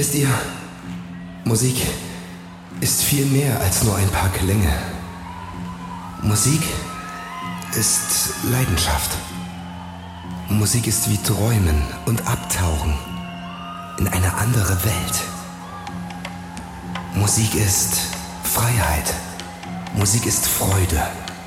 Wisst ihr, Musik ist viel mehr als nur ein paar Klänge. Musik ist Leidenschaft. Musik ist wie Träumen und Abtauchen in eine andere Welt. Musik ist Freiheit. Musik ist Freude.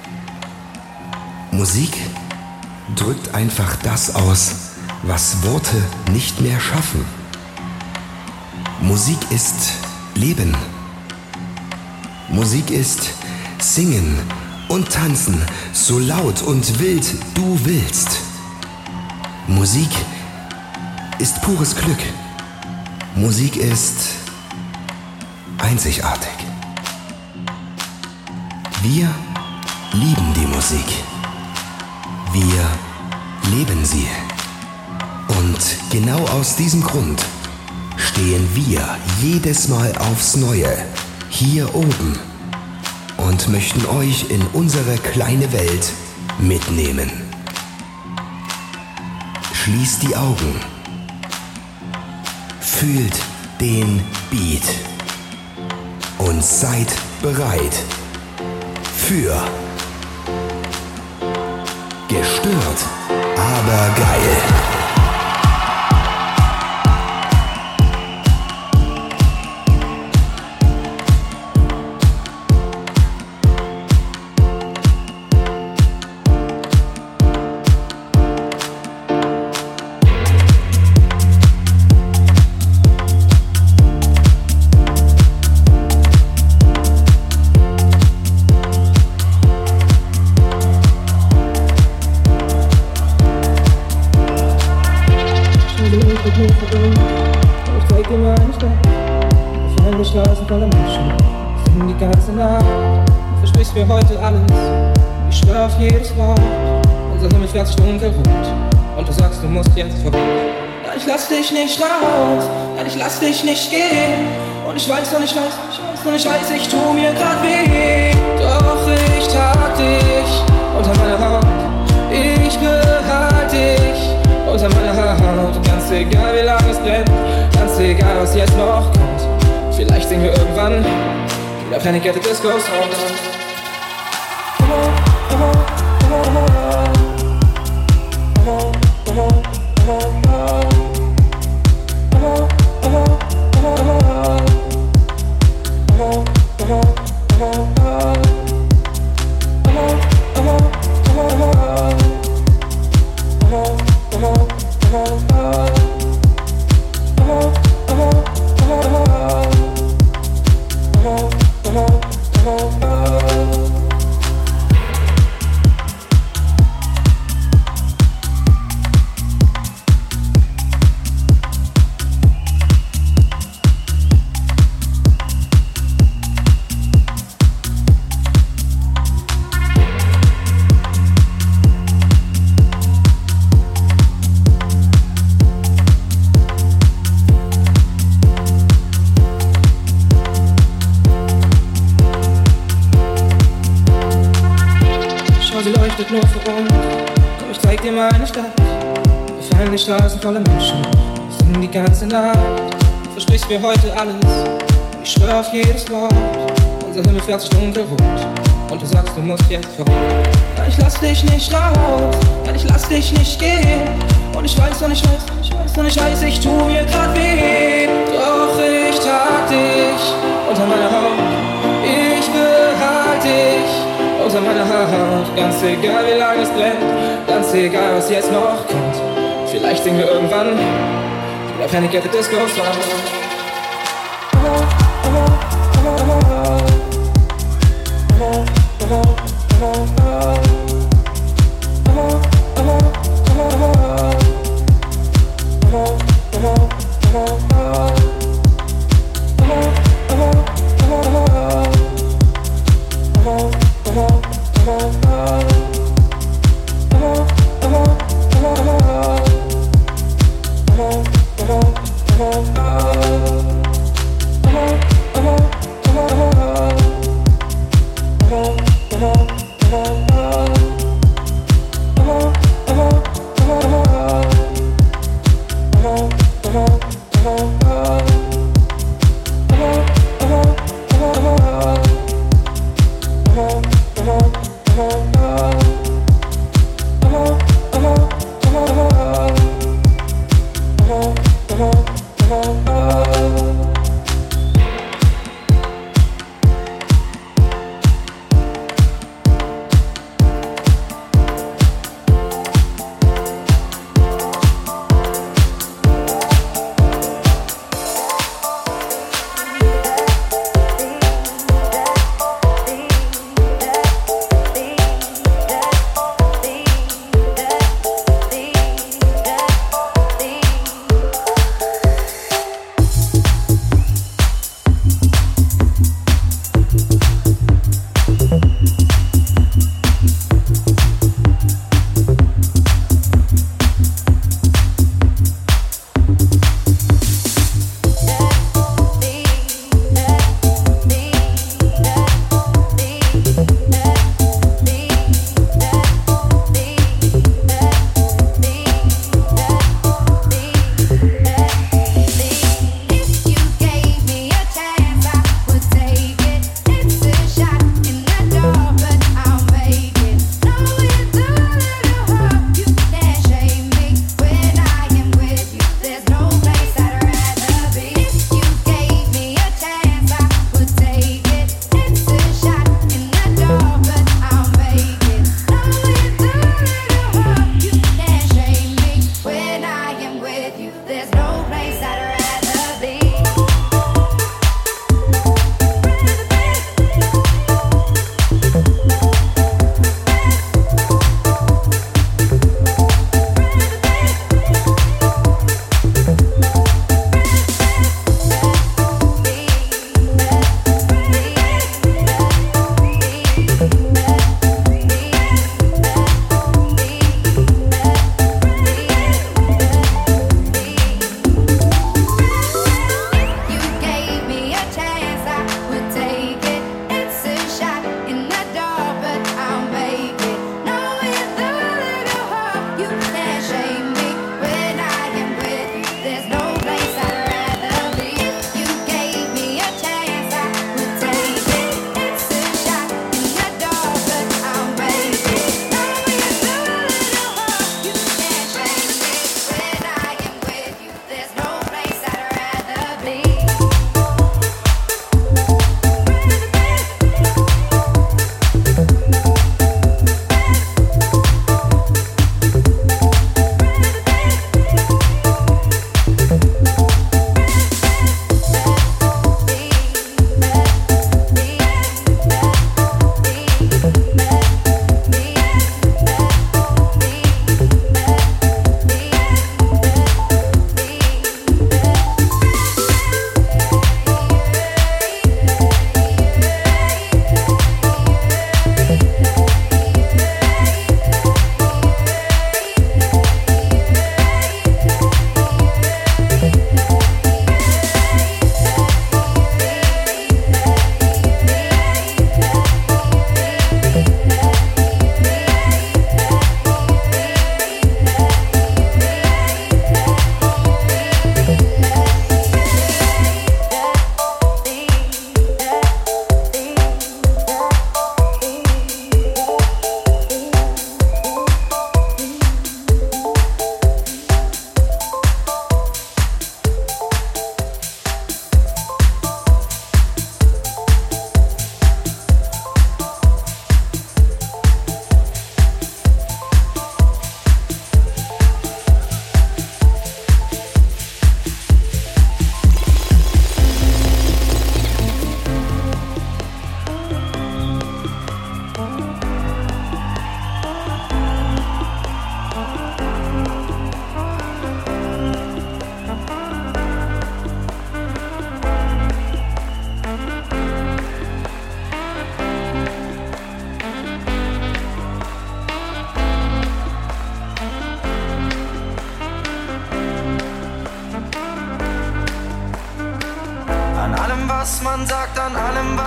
Musik drückt einfach das aus, was Worte nicht mehr schaffen. Musik ist Leben. Musik ist Singen und Tanzen, so laut und wild du willst. Musik ist pures Glück. Musik ist einzigartig. Wir lieben die Musik. Wir leben sie. Und genau aus diesem Grund stehen wir jedes Mal aufs Neue hier oben und möchten euch in unsere kleine Welt mitnehmen. Schließt die Augen, fühlt den Beat und seid bereit für gestört, aber geil. Ich zeig dir meine Stadt. Auf die Straßen voller Menschen. Singen die ganze Nacht. Du versprichst mir heute alles. Ich schwör auf jedes Wort. Unser Himmel fährt sich dunkelrot. Und du sagst, du musst jetzt vorbei. Ja, ich lass dich nicht raus. Ja, ich lass dich nicht gehen. Und ich weiß, ich tu mir grad weh. Doch ich trag dich unter meiner Haut. Ich behalte dich unter meiner Haut. Ganz egal wie lange es brennt, ganz egal was jetzt noch kommt. Vielleicht singen wir irgendwann wieder Panic at the Disco Sound. Sie leuchtet nur für uns, komm, ich zeig dir meine Stadt. Wir fallen die Straßen voller Menschen, wir singen die ganze Nacht. Du versprichst mir heute alles, ich schwör auf jedes Wort. Unser Himmel fährt sich dunkelrot und du sagst, du musst jetzt vorbei. Ja, ich lass dich nicht raus, ja, ich lass dich nicht gehen. Und ich weiß, ich tu mir grad weh. Doch ich trag dich unter meiner Haut, ich behalte dich unter meiner Haut, ganz egal wie lange es brennt, ganz egal was jetzt noch kommt. Vielleicht singen wir irgendwann wieder Panic at the Disco Sound.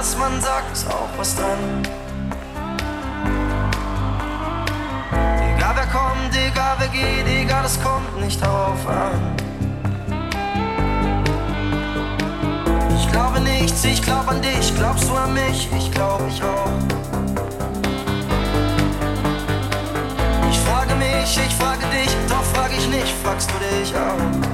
was man sagt, ist auch was dran. Egal wer kommt, egal wer geht, egal, es kommt nicht darauf an. Ich glaube nichts, ich glaub an dich, glaubst du an mich? Ich glaub, ich auch. Ich frage mich, ich frage dich, doch frag ich nicht, fragst du dich auch?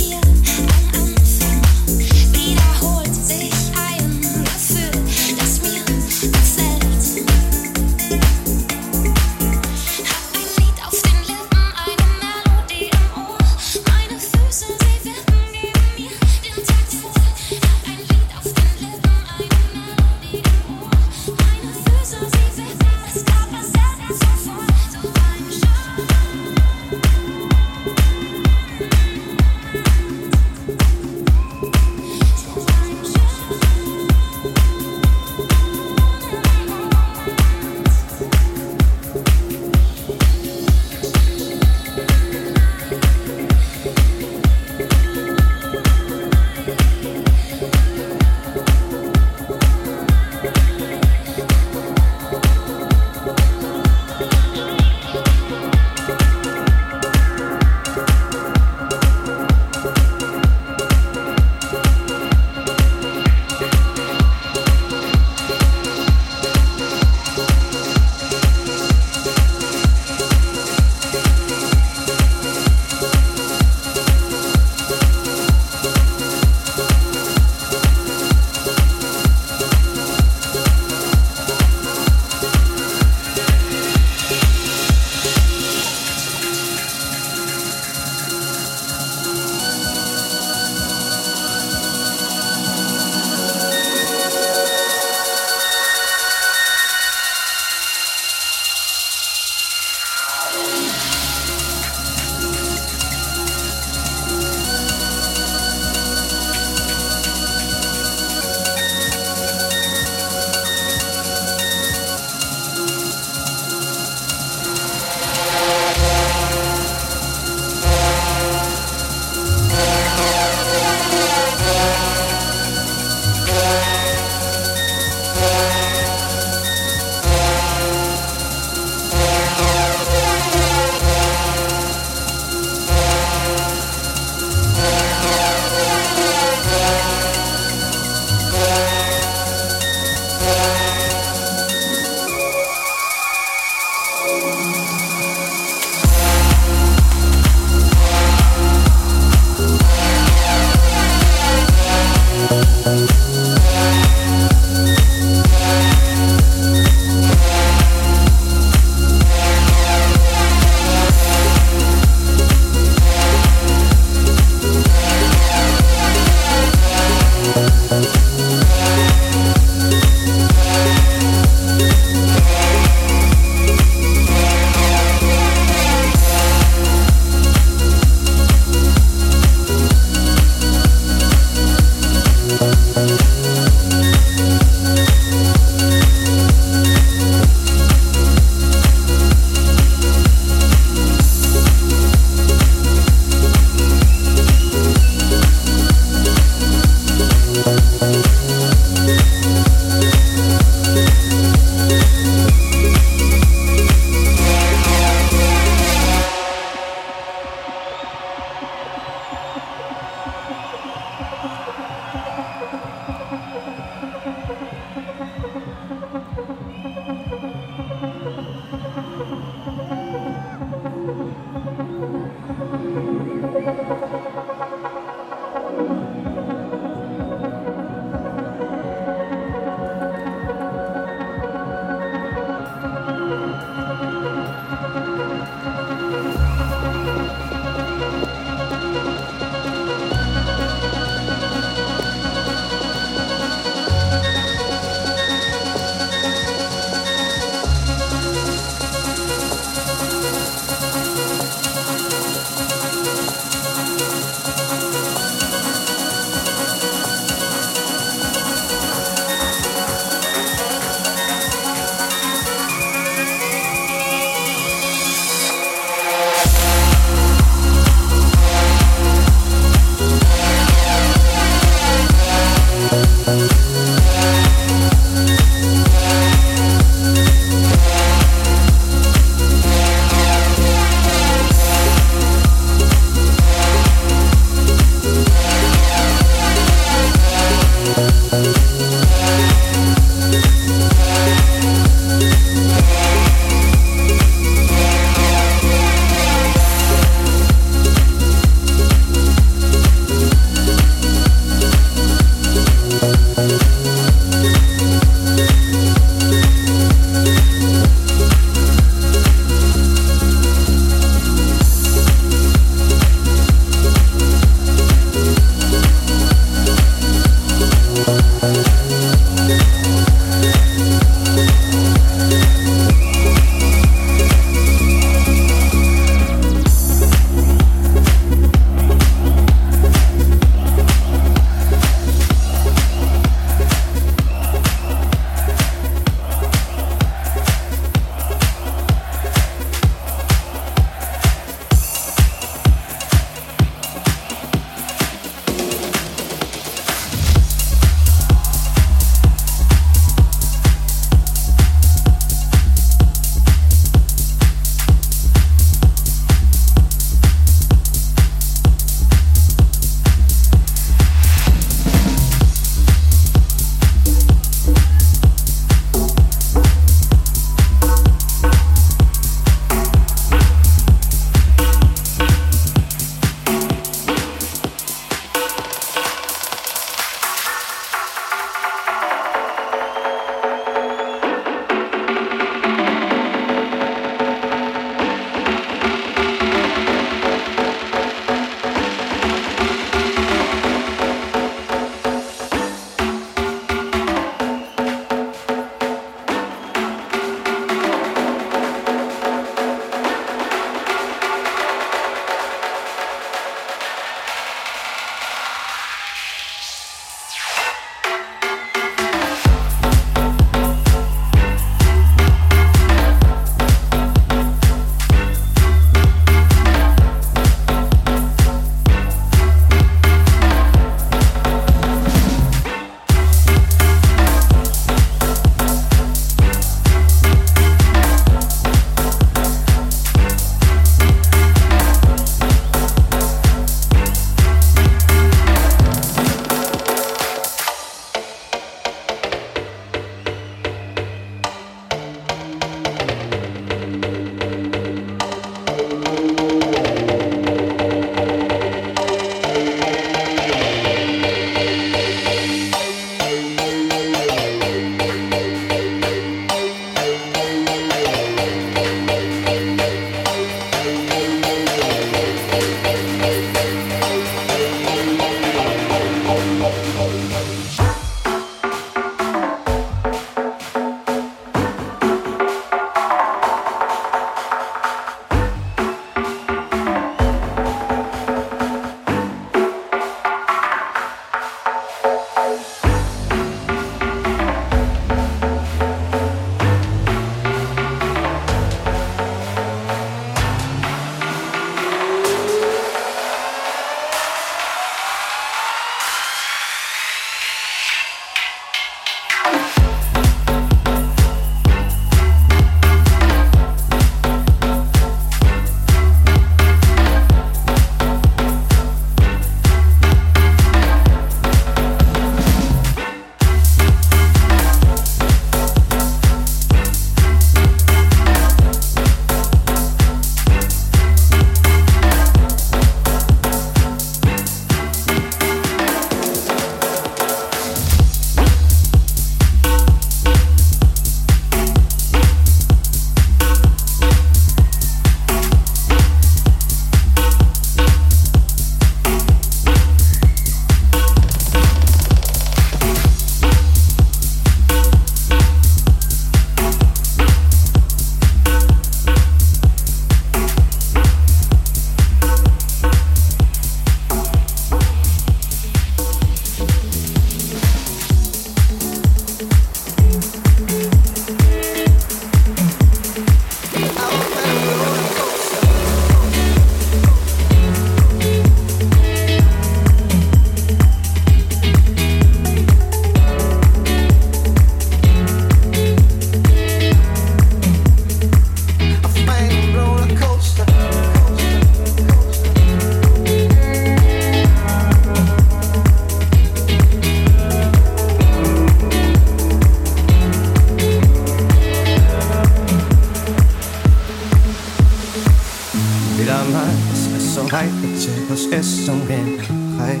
mal ist es so weit, der Zirkus ist umgedreht.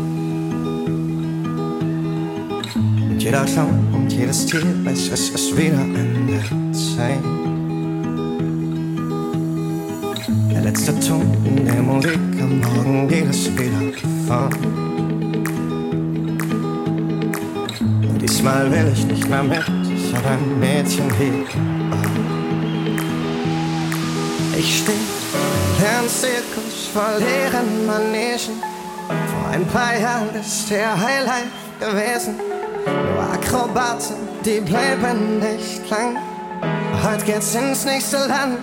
Und jeder Clown und jedes Tier weiß, es ist wieder an der Zeit. Der letzte Ton in der Musik am Morgen geht es wieder fort. Und diesmal will ich nicht mehr mit, ich hab ein Mädchen hier. Ich steh in einem Zirkus voll leeren Manegen. Vor ein paar Jahren ist der Highlight gewesen. Nur Akrobaten, die bleiben nicht lang. Heute geht's ins nächste Land.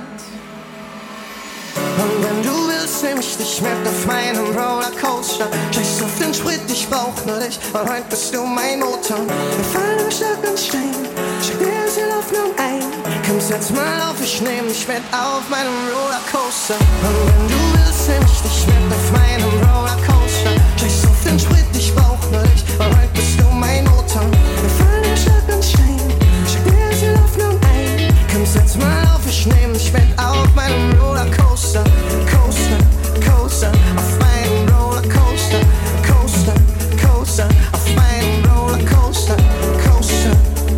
Und wenn du willst, nehm ich dich mit auf meinem Rollercoaster. Scheiß auf den Sprit, ich brauch nur dich, weil heute bist du mein Motor. Wir fallen über Stock und Stein, schick dir das hier auf nur ein. Komm, setz mal auf, ich nehm dich mit auf meinem Rollercoaster. Und wenn du willst, nehm ich dich mit auf meinem Rollercoaster. Scheiß auf den Sprit, ich brauch nur dich, weil heute bist du mein Motor. Wir fallen über Stock und Stein, schick dir das hier auf nur ein. Komm, setz mal auf, ich nehm dich mit auf meinem Rollercoaster. Coaster, coaster, auf meinem Rollercoaster. Coaster, coaster, auf meinem Rollercoaster. Coaster,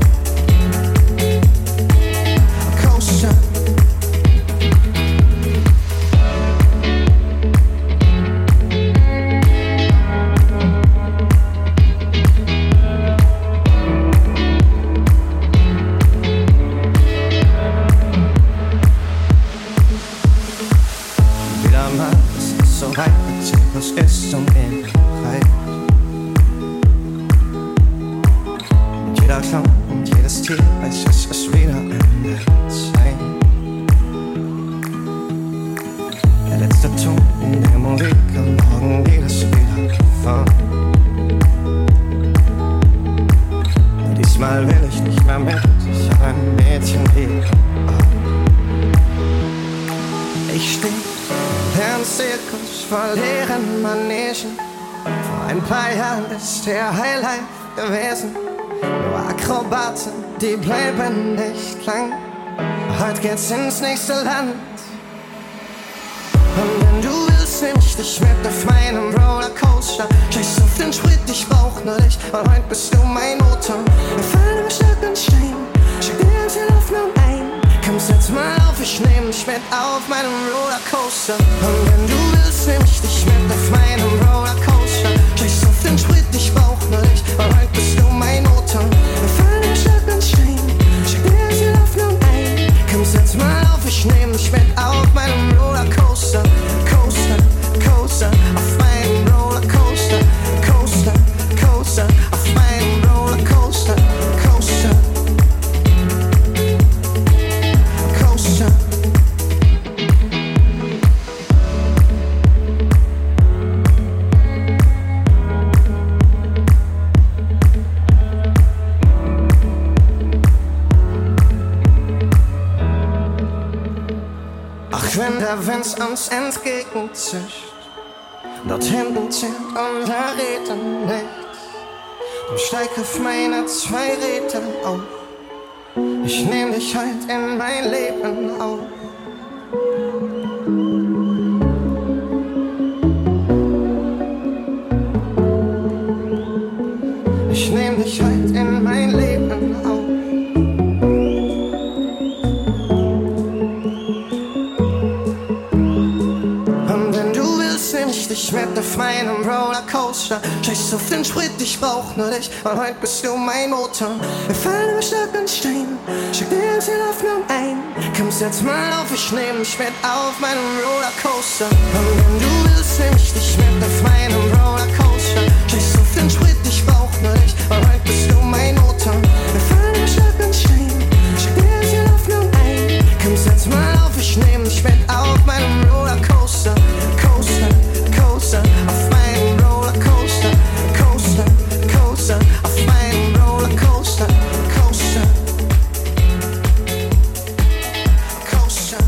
coaster. Wieder mal ist es so weit, der Zirkus ist umgedreht. Und jeder Clown und jedes Tier weiß, es ist wieder an der Zeit. Der letzte Ton in der Musik, am Morgen geht es wieder fort. Und diesmal will ich nicht mehr mit, ich hab ein Mädchen hier. Ich steh im Zirkus voll leeren Manegen. Vor ein paar Jahren ist der Highlight gewesen. Nur Akrobaten, die bleiben nicht lang. Heute geht's ins nächste Land. Und wenn du willst, nehm ich dich mit auf meinem Rollercoaster. Scheiß auf den Sprit, ich brauch nur dich, weil heute bist du mein Motor. Wir fallen über Stock und Stein, schick dir das hier auf nur ein. Komm, setz mal auf, ich nehm dich mit auf meinem Rollercoaster. Und wenn du willst, nehm ich dich mit auf meinem Rollercoaster. Scheiß auf den Sprit, ich brauch nur dich, weil heute bist du mein Motor. Wir fallen über Stock und Stein, schick dir das hier auf nur ein. Komm, setz mal auf, ich nehm dich mit auf meinem Rollercoaster. Coaster, coaster, auf meinem Rollercoaster. Coaster, coaster, auf meinem Rollercoaster. Coaster, coaster. Ach, wenn der Wind uns entgegenzischt, dort hinten zählt unser Reden nichts. Dann steig auf meine zwei Räder auf, ich nehm dich heut in mein Leben auf. Ich nehm dich heut in mein Leben auf. Ich mit auf meinem Rollercoaster. Scheiß auf den Sprit, ich brauch nur dich, weil heute bist du mein Motor. Wir fallen über Stock und Stein, schick dir das hier auf nur ein. Komm, setz mal auf, ich nehm dich mit auf meinem Rollercoaster. Und wenn du willst, nehm ich dich mit auf meinem Rollercoaster. Scheiß auf den Sprit, ich brauch nur dich, weil heute bist du mein Motor. Wir fallen über Stock und Stein, schick dir das hier auf nur ein. Komm, setz mal auf, ich nehm dich mit auf meinem Rollercoaster. Coaster, coaster, auf meinem Rollercoaster. Coaster, coaster, auf meinem Rollercoaster. Coaster, coaster.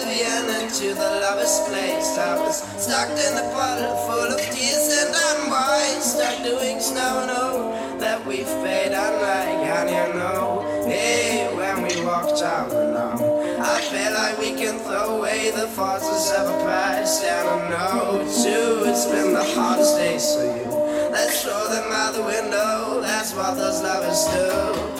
oblivion into the lover's place. I was stuck in a puddle full of tears and unwise, stuck doing snow, know that we've paid unlike, and you know, hey, when we walked down alone, I feel like we can throw away the forces of a past, and I know too, it's been the hardest days for you. Let's throw them out the window, that's what those lovers do.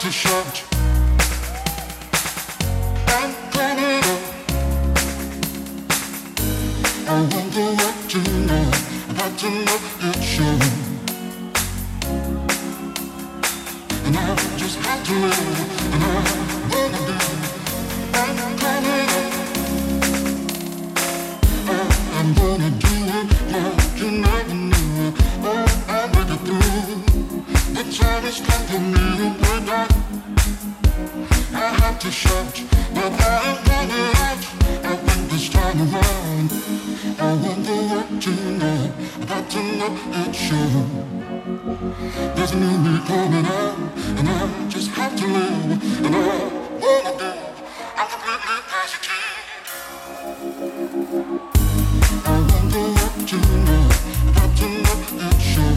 to shout. I'm coming up. I wonder what you know. About to know it's you. And I just have to live. And I wanna be. I'm coming up. I'm gonna do it like you never knew. Oh, I'll make it through. The time is come for me to break out. I have to shout, but I ain't running out. I think this time around, I wonder what you know. About to know it's you. There's a new me coming out, and I just have to live. And I wanna be, I'm completely positive. I wonder what you know. About to know it's you.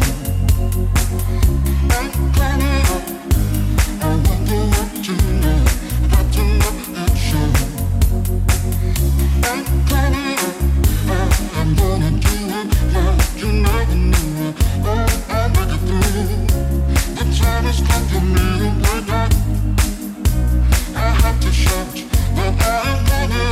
I'm coming up. I wonder what you know. About to know it's you. I'm coming up. I'm gonna do it like you never knew. Oh, I'll make it through. The time has come for me to break out. I have to shout, but I ain't running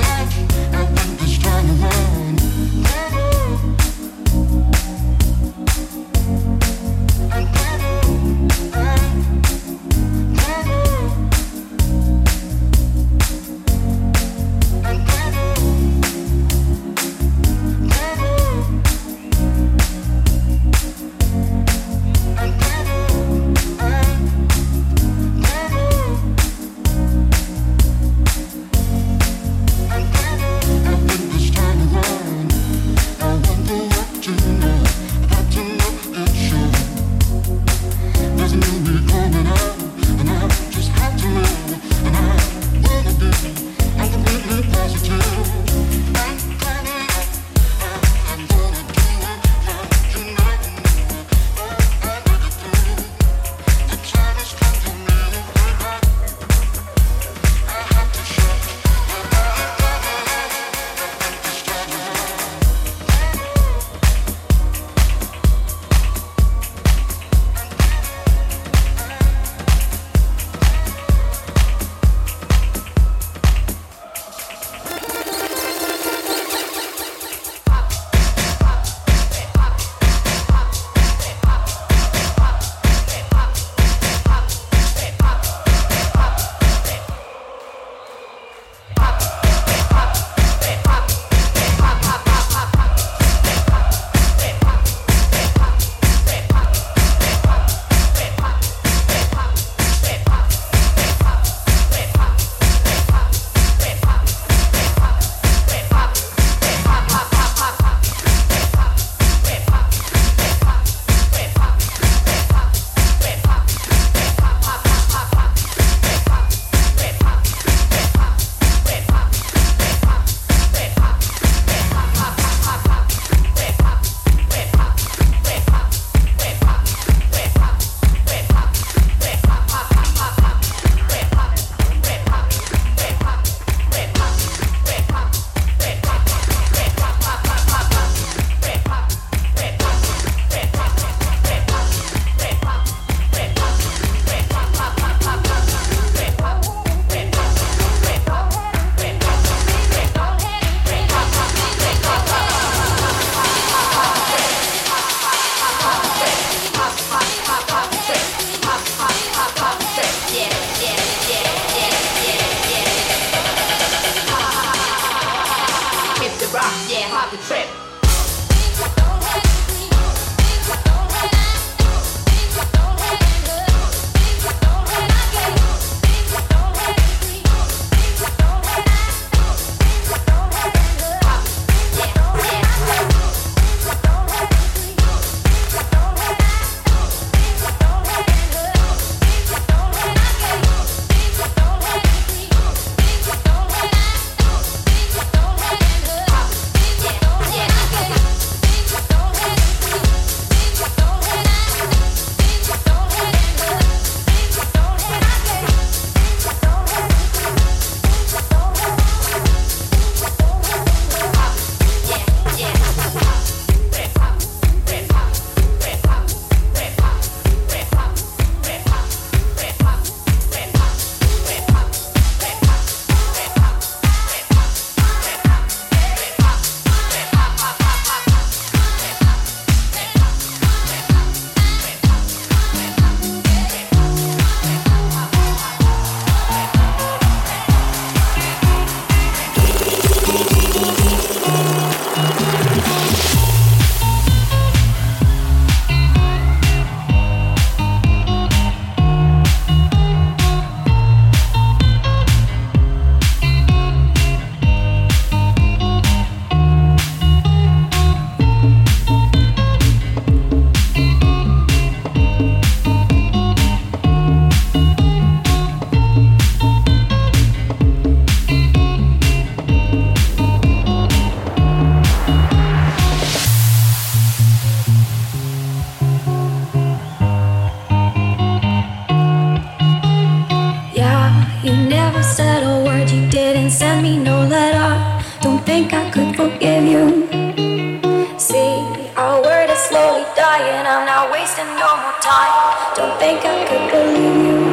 forgive you. See, our word is slowly dying. I'm not wasting no more time. Don't think I could believe you.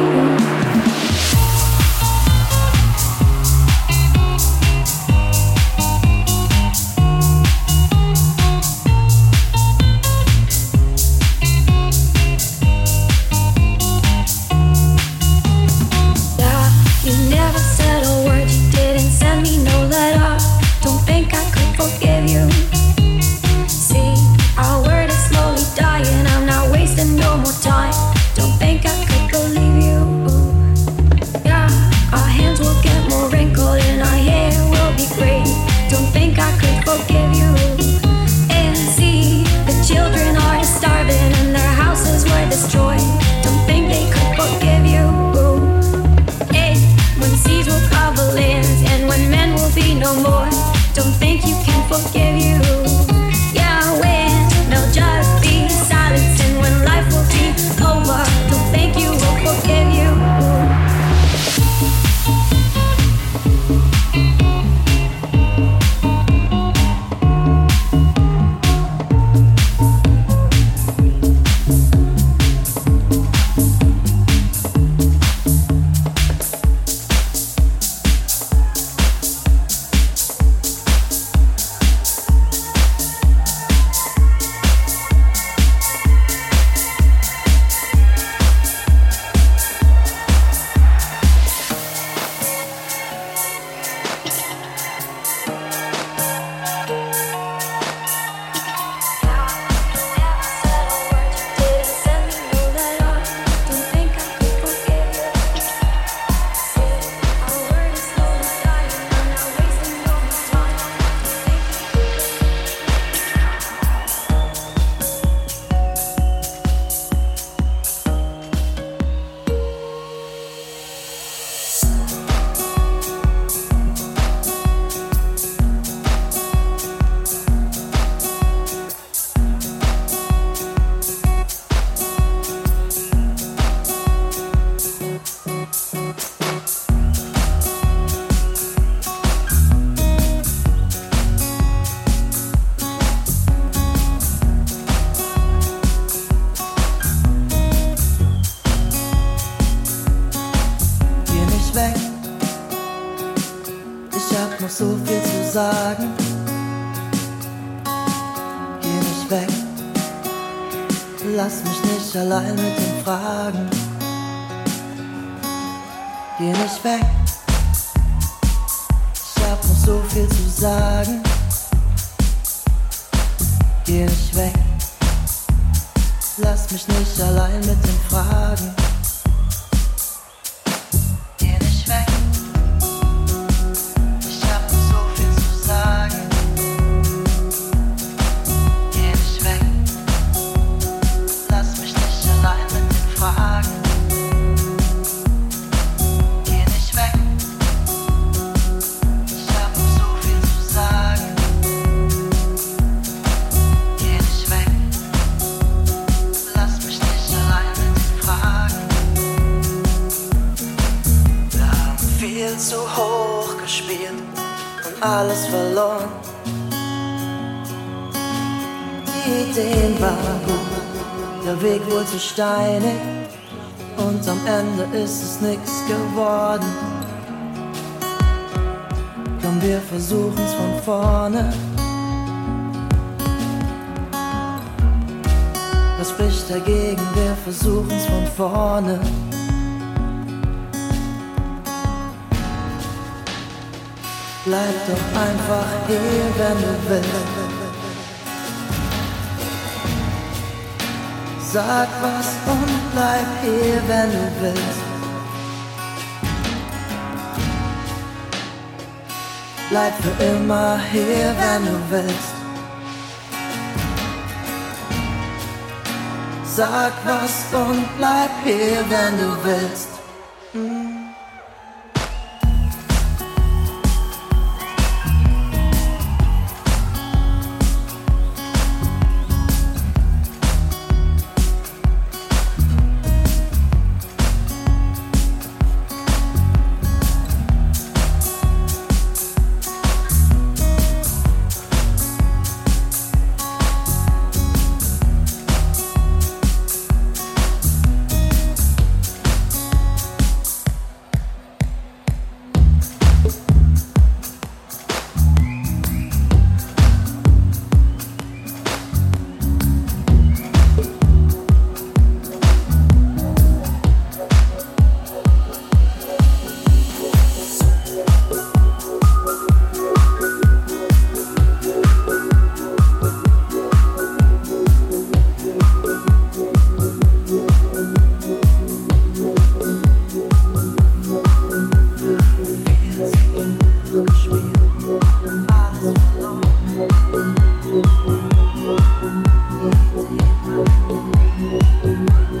Allein mit den Fragen. Geh nicht weg, ich hab noch so viel zu sagen. Geh nicht weg, lass mich nicht allein mit den Fragen. Geh nicht weg, ich hab noch so viel zu sagen. Geh nicht weg, lass mich nicht allein mit den Fragen. Geh nicht weg, ich hab noch so viel zu sagen. Geh nicht weg, lass mich nicht allein mit den Fragen. Wir haben viel zu hoch gespielt und alles verloren. Die Ideen waren gut, der Weg wohl zu steinig und am Ende ist es nix geworden. Komm, wir versuchen's von vorne. Was spricht dagegen? Wir versuchen's von vorne. Bleib doch einfach hier, wenn du willst. Sag was und bleib hier, wenn du willst. Bleib für immer hier, wenn du willst. Sag was und bleib hier, wenn du willst.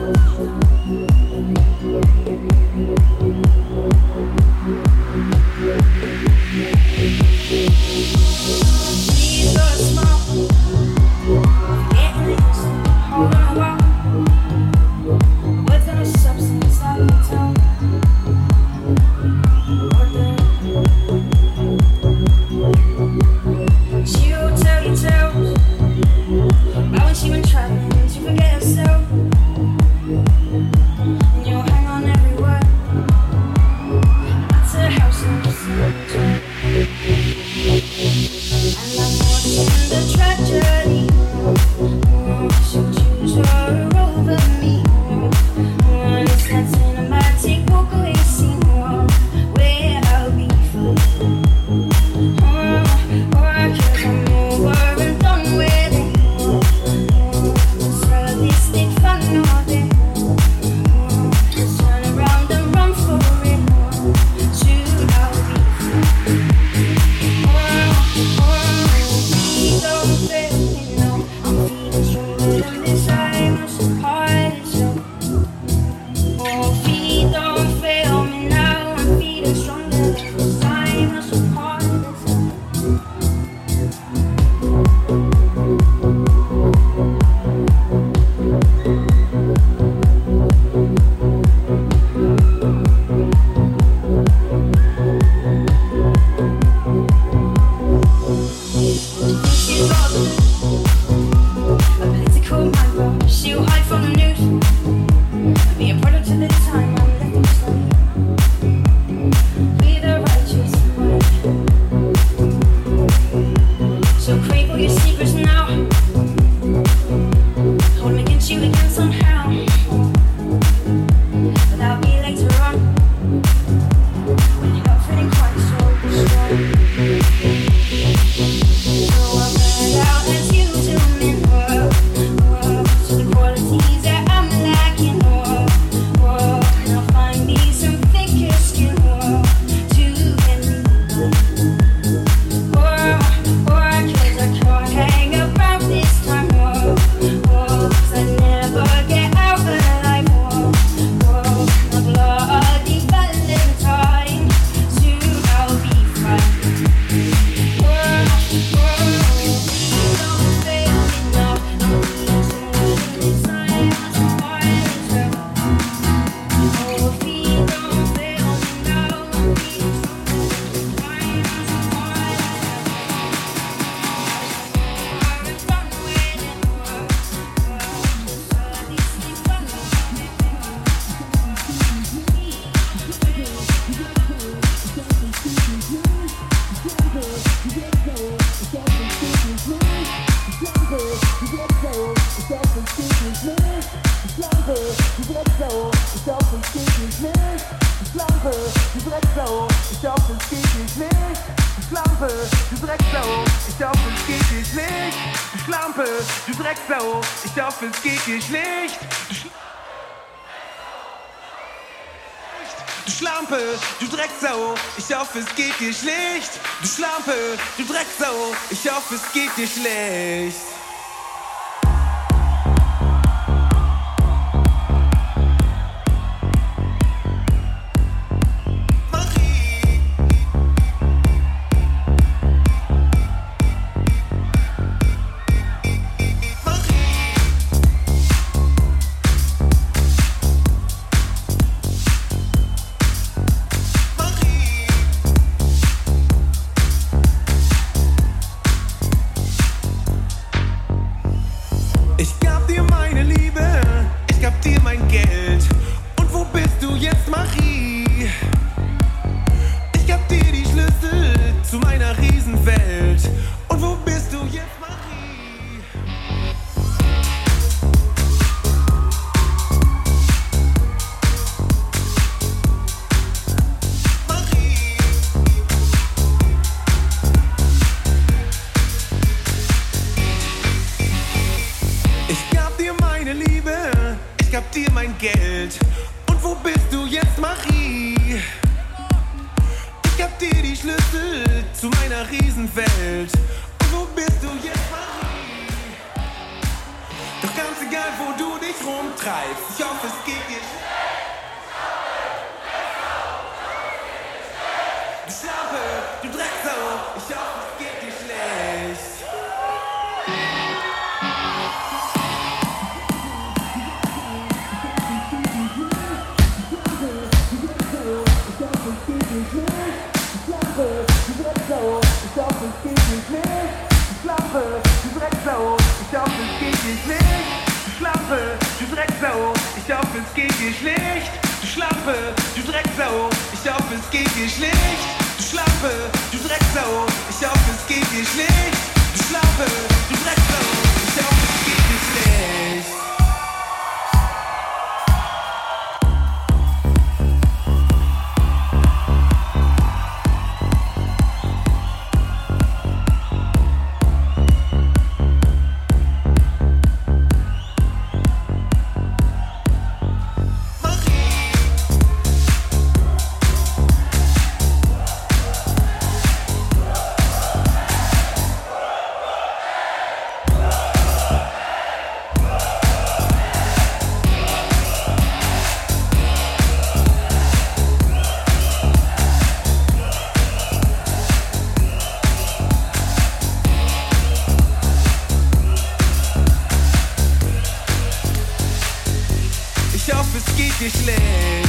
Ich hoffe, es geht dir schlecht. Du Schlampe, du Drecksau. Ich hoffe, es geht dir schlecht. ganz egal, wo du dich rumtreibst. Ich hoffe, es geht dir Du Schlampe, du Drecksau, ich hoffe, es geht dir schlecht. Schlampe, du Drecksau, ich hoffe, es geht dir schlecht. Du Schlampe, du Drecksau, ich hoffe, es geht dir schlecht. Du Schlampe, du Drecksau, ich hoffe, es geht dir schlecht. Du Schlampe, du Drecksau, ich hoffe, es geht dir schlecht. Du Schlampe, du Drecksau, ich hoffe, es geht dir schlecht. Ich hoffe, es geht dir schlecht.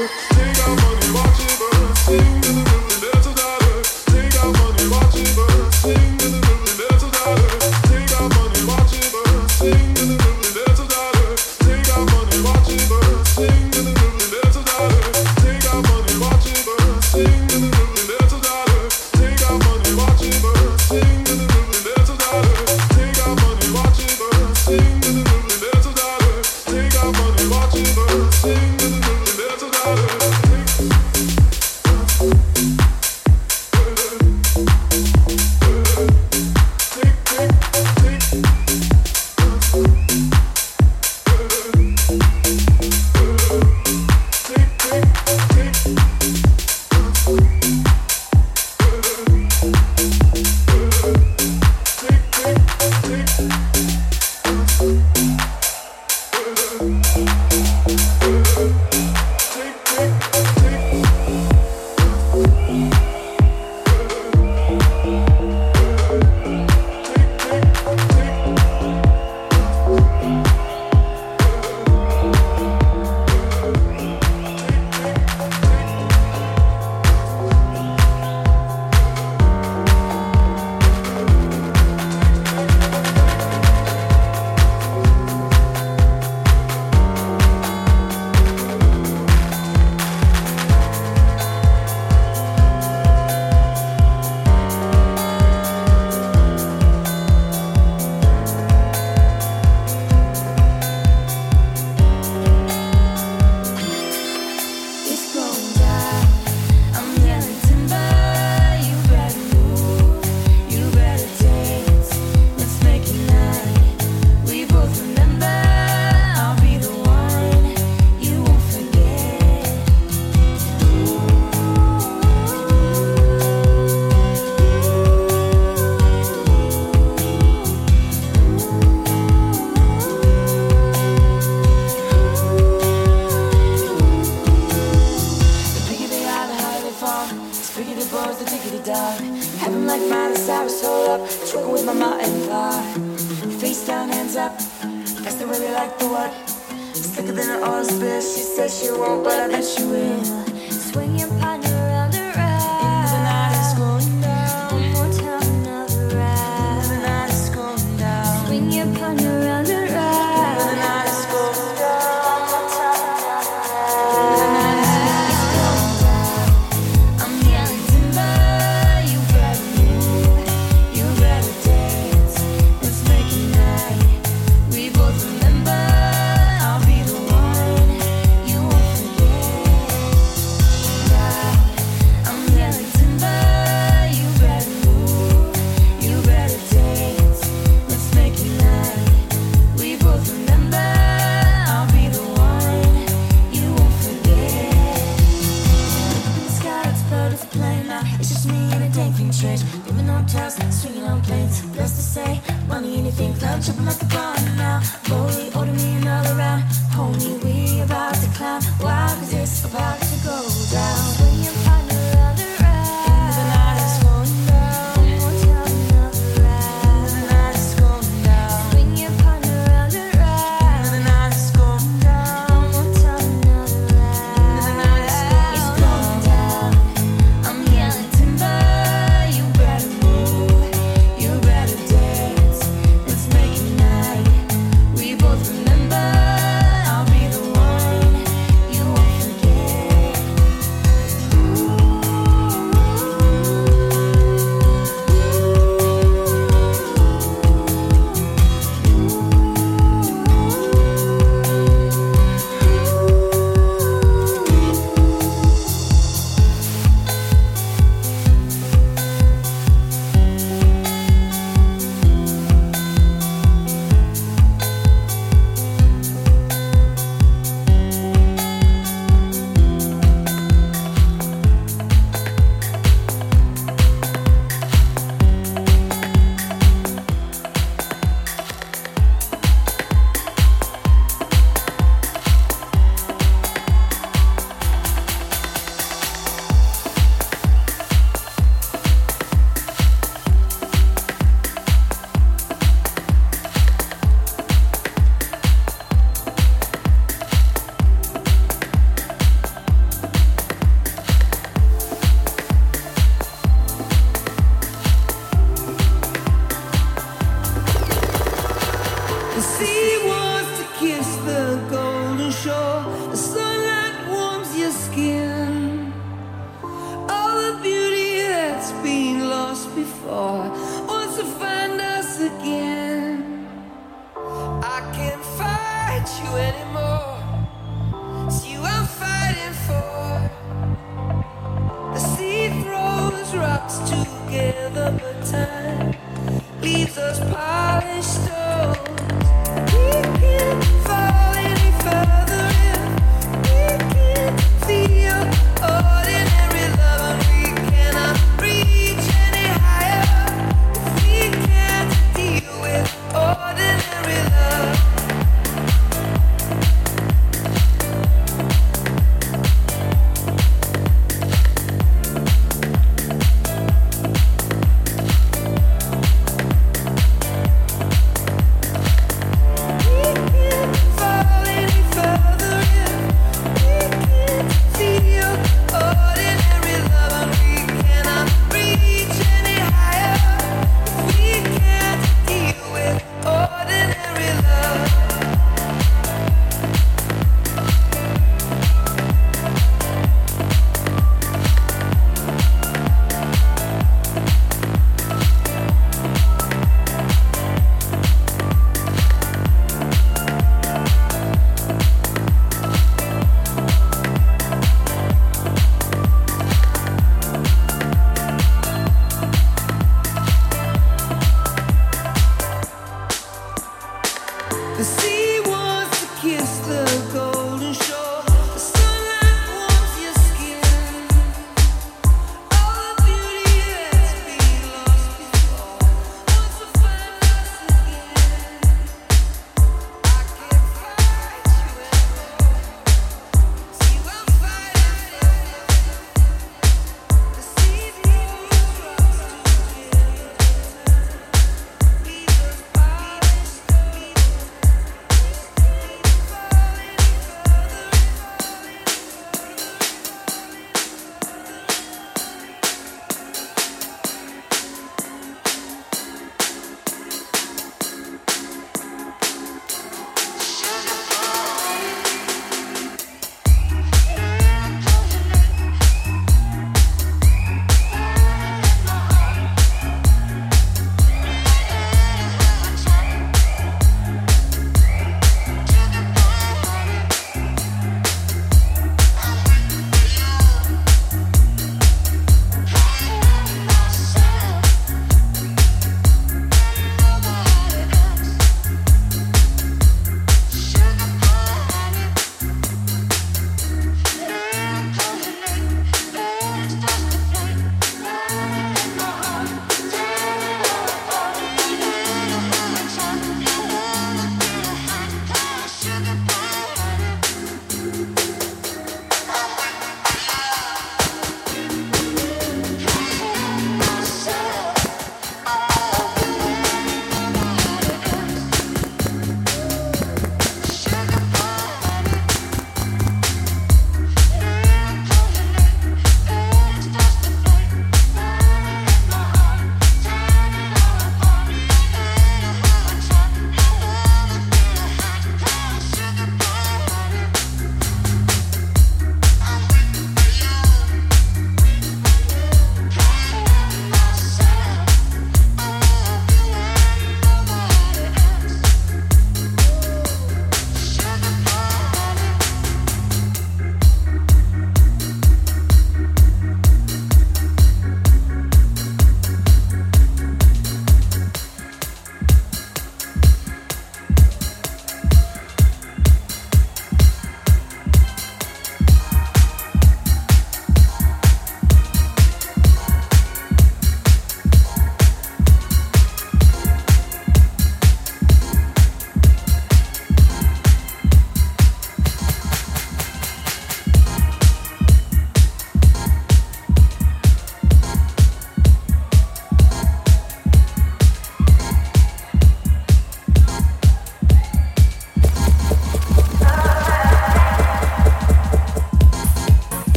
Swinging on planes, blessed to say, money anything, cloud tripping like the bomb.